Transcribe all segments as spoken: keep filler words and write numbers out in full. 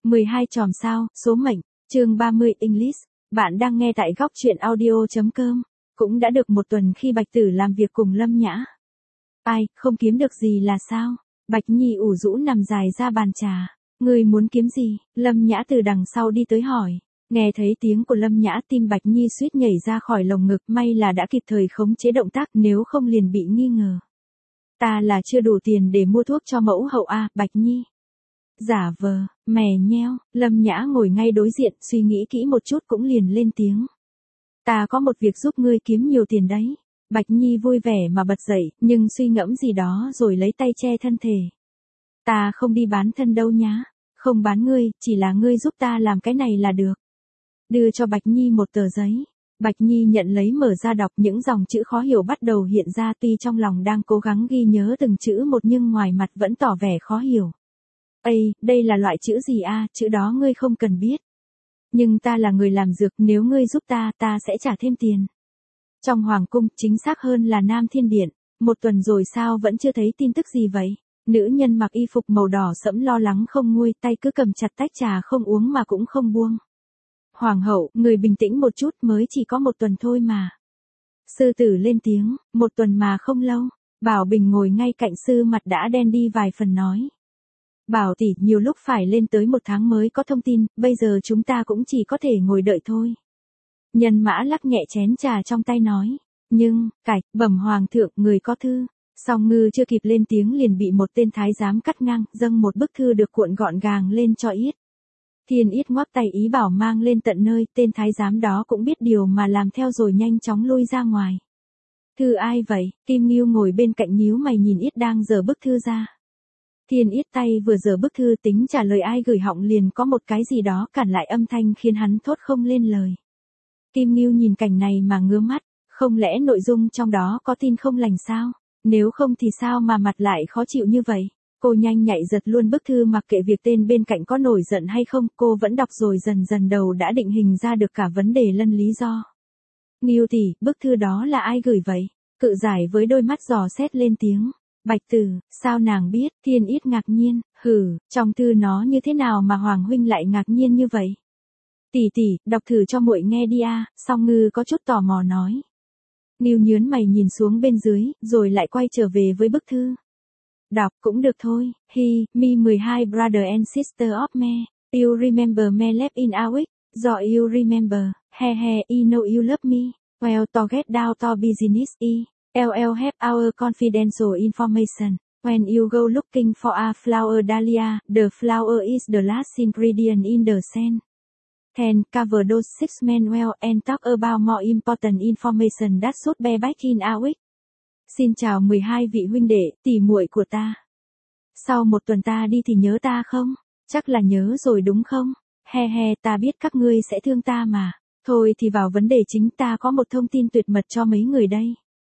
mười hai chòm sao, số mệnh, chương ba mươi English. Bạn đang nghe tại góc truyện audio chấm com. Cũng đã được một tuần khi Bạch Tử làm việc cùng Lâm Nhã. Ai, không kiếm được gì là sao? Bạch Nhi ủ rũ nằm dài ra bàn trà. Người muốn kiếm gì? Lâm Nhã từ đằng sau đi tới hỏi. Nghe thấy tiếng của Lâm Nhã, tim Bạch Nhi suýt nhảy ra khỏi lồng ngực, may là đã kịp thời khống chế động tác, nếu không liền bị nghi ngờ. Ta là chưa đủ tiền để mua thuốc cho mẫu hậu a, Bạch Nhi. Giả vờ, mè nheo, Lâm Nhã ngồi ngay đối diện, suy nghĩ kỹ một chút cũng liền lên tiếng. Ta có một việc giúp ngươi kiếm nhiều tiền đấy. Bạch Nhi vui vẻ mà bật dậy, nhưng suy ngẫm gì đó rồi lấy tay che thân thể. Ta không đi bán thân đâu nhá. Không bán ngươi, chỉ là ngươi giúp ta làm cái này là được. Đưa cho Bạch Nhi một tờ giấy. Bạch Nhi nhận lấy mở ra đọc, những dòng chữ khó hiểu bắt đầu hiện ra, tuy trong lòng đang cố gắng ghi nhớ từng chữ một nhưng ngoài mặt vẫn tỏ vẻ khó hiểu. Ây, đây là loại chữ gì a? Chữ đó ngươi không cần biết. Nhưng ta là người làm dược, nếu ngươi giúp ta, ta sẽ trả thêm tiền. Trong Hoàng cung, chính xác hơn là Nam Thiên Điện, một tuần rồi sao vẫn chưa thấy tin tức gì vậy? Nữ nhân mặc y phục màu đỏ sẫm lo lắng không nguôi, tay cứ cầm chặt tách trà không uống mà cũng không buông. Hoàng hậu, người bình tĩnh một chút, mới chỉ có một tuần thôi mà. Sư tử lên tiếng, một tuần mà không lâu. Bảo Bình ngồi ngay cạnh sư mặt đã đen đi vài phần nói. Bảo tỷ, nhiều lúc phải lên tới một tháng mới có thông tin, bây giờ chúng ta cũng chỉ có thể ngồi đợi thôi. Nhân Mã lắc nhẹ chén trà trong tay nói. Nhưng, cải, bẩm hoàng thượng, người có thư. Song Ngư chưa kịp lên tiếng liền bị một tên thái giám cắt ngang, dâng một bức thư được cuộn gọn gàng lên cho Yết. Thiên Yết ngoắc tay ý bảo mang lên tận nơi, tên thái giám đó cũng biết điều mà làm theo rồi nhanh chóng lui ra ngoài. Thư ai vậy? Kim Ngưu ngồi bên cạnh nhíu mày nhìn Yết đang giở bức thư ra. Thiên Yết tay vừa giở bức thư tính trả lời ai gửi, họng liền có một cái gì đó cản lại âm thanh khiến hắn thốt không lên lời. Kim Ngưu nhìn cảnh này mà ngứa mắt, không lẽ nội dung trong đó có tin không lành sao? Nếu không thì sao mà mặt lại khó chịu như vậy? Cô nhanh nhạy giật luôn bức thư mặc kệ việc tên bên cạnh có nổi giận hay không, cô vẫn đọc rồi dần dần đầu đã định hình ra được cả vấn đề lẫn lý do. Ngưu tỷ, bức thư đó là ai gửi vậy? Cự giải với đôi mắt dò xét lên tiếng. Bạch Tử, sao nàng biết? Thiên Yết ngạc nhiên, hừ, trong thư nó như thế nào mà Hoàng huynh lại ngạc nhiên như vậy? Tỷ tỷ, đọc thử cho muội nghe đi a. Song Ngư có chút tò mò nói. Ngưu nhớn mày nhìn xuống bên dưới, rồi lại quay trở về với bức thư. Đọc cũng được thôi. He, me mười hai brother and sister of me. You remember me left in a week. Do you remember, he he, I know you love me. Well, to get down to business, I. L L have our confidential information. When you go looking for a flower dahlia, the flower is the last ingredient in the scent. Then, cover those six men well and talk about more important information that should be back in a week. Xin chào mười hai vị huynh đệ, tỷ muội của ta. Sau một tuần ta đi thì nhớ ta không? Chắc là nhớ rồi đúng không? He he, ta biết các ngươi sẽ thương ta mà. Thôi thì vào vấn đề chính, ta có một thông tin tuyệt mật cho mấy người đây.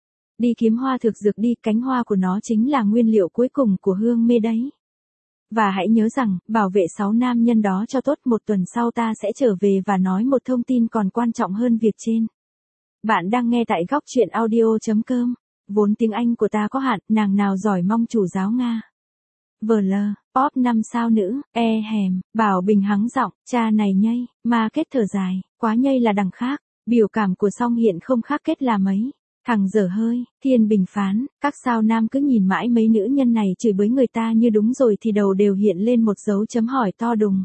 Đi kiếm hoa thực dược đi, cánh hoa của nó chính là nguyên liệu cuối cùng của hương mê đấy. Và hãy nhớ rằng, bảo vệ sáu nam nhân đó cho tốt, một tuần sau ta sẽ trở về và nói một thông tin còn quan trọng hơn việc trên. Bạn đang nghe tại góc truyện audio chấm com. Vốn tiếng Anh của ta có hạn, nàng nào giỏi mong chủ giáo Nga. vê lờ, pop năm sao nữ, e hèm, Bảo Bình hắng giọng, cha này nhây, mà kết thở dài, quá nhây là đằng khác, biểu cảm của Song Hiện không khác kết là mấy. Thằng dở hơi, Thiên Bình phán, các sao nam cứ nhìn mãi mấy nữ nhân này chửi bới người ta như đúng rồi thì đầu đều hiện lên một dấu chấm hỏi to đùng.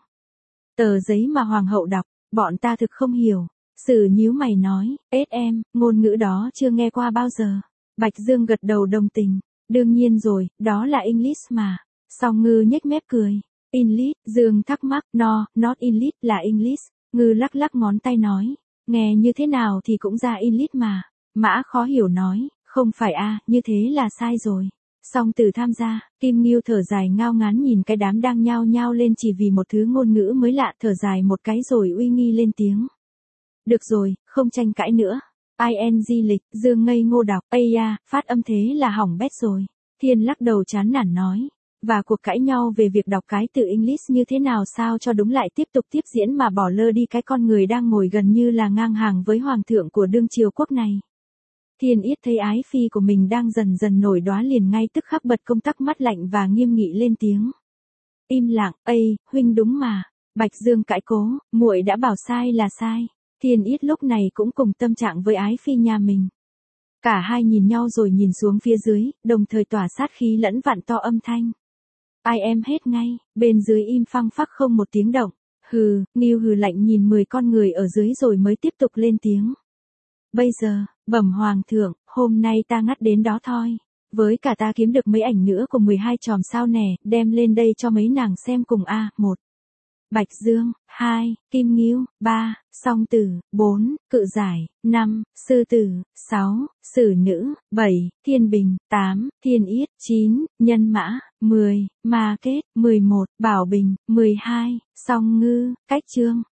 Tờ giấy mà Hoàng hậu đọc, bọn ta thực không hiểu. Sử nhíu mày nói, ết em, ngôn ngữ đó chưa nghe qua bao giờ. Bạch Dương gật đầu đồng tình. Đương nhiên rồi, đó là English mà. Song Ngư nhếch mép cười. English, Dương thắc mắc, no, not English, là English. Ngư lắc lắc ngón tay nói. Nghe như thế nào thì cũng ra English mà. Mã khó hiểu nói, không phải a, như thế là sai rồi. Song Tử tham gia, Kim Ngưu thở dài ngao ngán nhìn cái đám đang nhao nhao lên chỉ vì một thứ ngôn ngữ mới lạ, thở dài một cái rồi uy nghi lên tiếng. Được rồi, không tranh cãi nữa. ing lịch, Dương ngây ngô đọc, ây da, phát âm thế là hỏng bét rồi. Thiên lắc đầu chán nản nói. Và cuộc cãi nhau về việc đọc cái từ English như thế nào sao cho đúng lại tiếp tục tiếp diễn mà bỏ lơ đi cái con người đang ngồi gần như là ngang hàng với hoàng thượng của đương triều quốc này. Thiên Yết thấy ái phi của mình đang dần dần nổi đoá liền ngay tức khắc bật công tắc mắt lạnh và nghiêm nghị lên tiếng. Im lặng, ây, huynh đúng mà. Bạch Dương cãi cố, muội đã bảo sai là sai. Thiên Yết lúc này cũng cùng tâm trạng với Ái Phi nhà mình. Cả hai nhìn nhau rồi nhìn xuống phía dưới, đồng thời tỏa sát khí lẫn vặn to âm thanh. Ai em hết ngay, bên dưới im phăng phắc không một tiếng động. Hừ, Ngưu hừ lạnh nhìn mười con người ở dưới rồi mới tiếp tục lên tiếng. Bây giờ, bẩm hoàng thượng, hôm nay ta ngắt đến đó thôi. Với cả ta kiếm được mấy ảnh nữa của mười hai chòm sao nè, đem lên đây cho mấy nàng xem cùng a. một. Bạch Dương, hai. Kim Ngưu, ba. Song Tử, bốn. Cự Giải, năm. Sư Tử, sáu. Sử Nữ, bảy. Thiên Bình, tám. Thiên Yết, chín. Nhân Mã, mười. Ma Kết, mười một. Bảo Bình, mười hai. Song Ngư, Cách Trương,